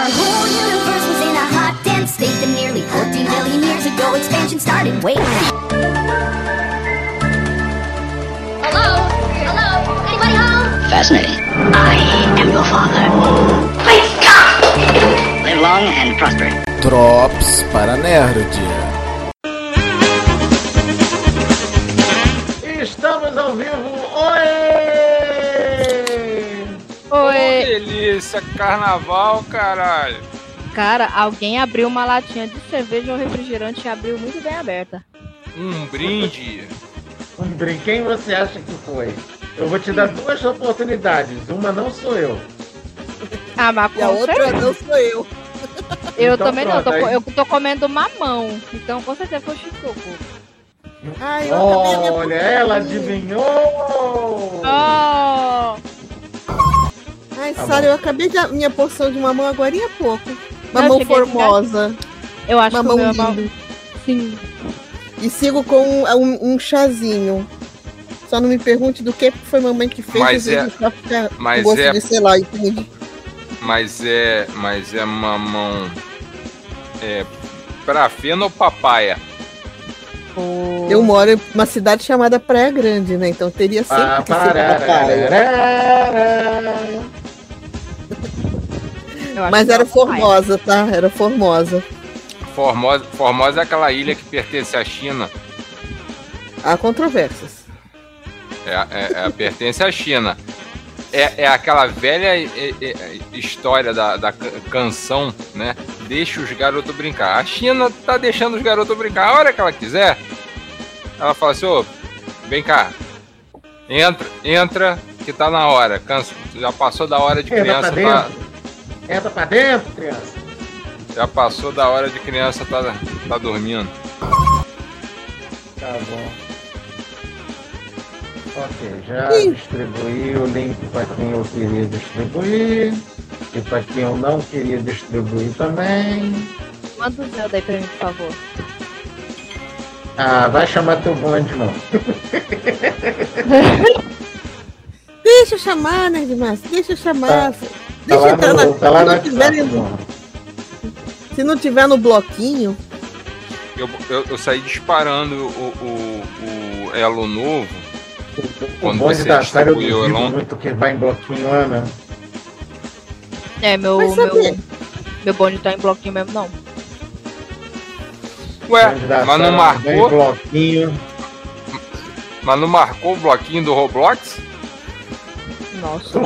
Our whole universe was in a hot, dense state that nearly 14 billion years ago expansion started. Wait. Hello? Hello? Anybody home? Fascinating. I am your father. Please stop! Live long and prosper. Drops para Nerd. Estamos ao vivo. Oi! Oi! Que delícia, carnaval, caralho! Cara, alguém abriu uma latinha de cerveja ou refrigerante e abriu muito bem aberta. Um brinde! Um brinde. Quem você acha que foi? Eu vou te dar duas oportunidades. Uma não sou eu. Ah, mas e a outra não sou eu. Eu então, também pronto, não, aí... eu tô comendo mamão. Então com certeza foi o Chicoco. Ai, olha, ela adivinhou! Oh! Ai, Sara, eu acabei de minha porção de mamão agora há pouco. Mamão formosa. Eu acho mamão que o lindo. meu sim. E sigo com um chazinho. Só não me pergunte do que foi mamãe que fez. Mas gosto é... de, sei lá, entende? Mas é mamão pra feno ou papaya? Eu moro em uma cidade chamada Praia Grande, né? Então teria sempre que ser papaya. Mas era Formosa, tá? Era Formosa. Formosa é aquela ilha que pertence à China. Há controvérsias. Pertence à China. É aquela velha história da canção, né? Deixa os garotos brincar. A China tá deixando os garotos brincar. A hora que ela quiser, ela fala assim, ô, vem cá. Entra, que tá na hora. Já passou da hora de criança. Entra pra dentro, criança. Já passou da hora de criança tá dormindo. Tá bom. Ok, já distribuí o link para quem eu queria distribuir e para quem eu não queria distribuir também. Manda o Zelda aí pra mim, por favor. Ah, vai chamar teu bonde, não. Deixa eu chamar, né, Dimas? Deixa eu chamar. Deixa eu entrar se não tiver no bloquinho. Eu saí disparando o elo novo. Quando bonde você da Sara, eu distribuiu duvido muito que vai em bloquinho, Ana. Meu bonde tá em bloquinho mesmo, não. Ué, mas não marcou? Bloquinho. Mas não marcou o bloquinho do Roblox? Nossa.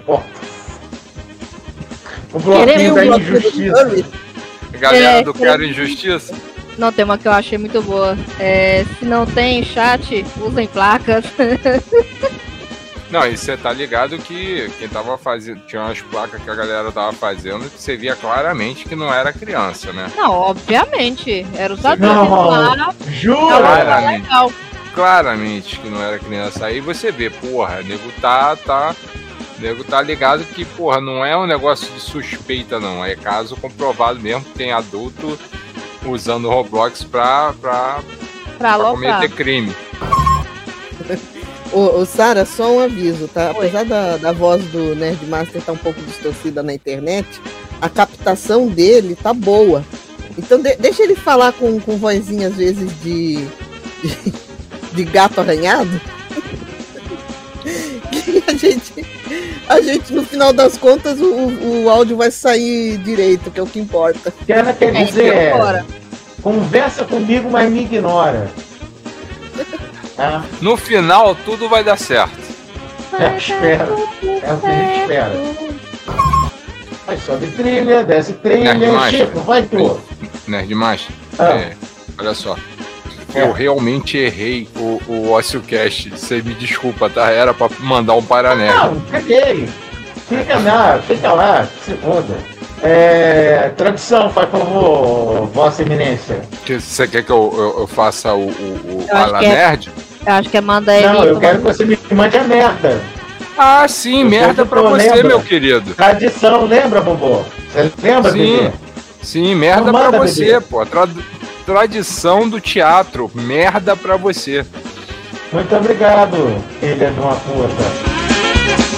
O bloquinho da injustiça. Galera do Quero Injustiça? Não, tem uma que eu achei muito boa. Se não tem chat, usem placas. Não, e você tá ligado que quem tava fazendo... Tinha umas placas que a galera tava fazendo que você via claramente que não era criança, né? Não, obviamente. Era os adultos lá. Jura? Claramente que não era criança. Aí você vê, porra, o nego tá ligado que, porra, não é um negócio de suspeita, não. É caso comprovado mesmo que tem adulto usando o Roblox pra cometer crime. Ô, Sara, só um aviso, tá? Apesar da voz do Nerdmaster estar um pouco distorcida na internet, a captação dele tá boa. Então deixa ele falar com vozinha, às vezes, de gato arranhado. Que a gente, no final das contas, o áudio vai sair direito, que é o que importa. O que ela quer dizer conversa comigo, mas me ignora. No final, tudo vai dar certo. Espera. É o que a gente espera. Vai, sobe trilha, desce trilha. Chico, vai tu. Nerdmaster, olha só. Eu realmente errei o OcioCast. Você me desculpa, tá? Era pra mandar um Paranerd. Não, caguei. Fica lá, se foda. Tradução, faz favor, Vossa Eminência. Você quer que eu faça o Paranerd? Eu acho que é manda ele. Não, eu quero que você me mande a merda. Ah, sim, merda pra você, lembra? Meu querido. Tradição, lembra, Bobô? Você lembra, bebê? Sim, merda pra você, bebê. Pô. Tradição do teatro, merda pra você. Muito obrigado, filha de uma puta.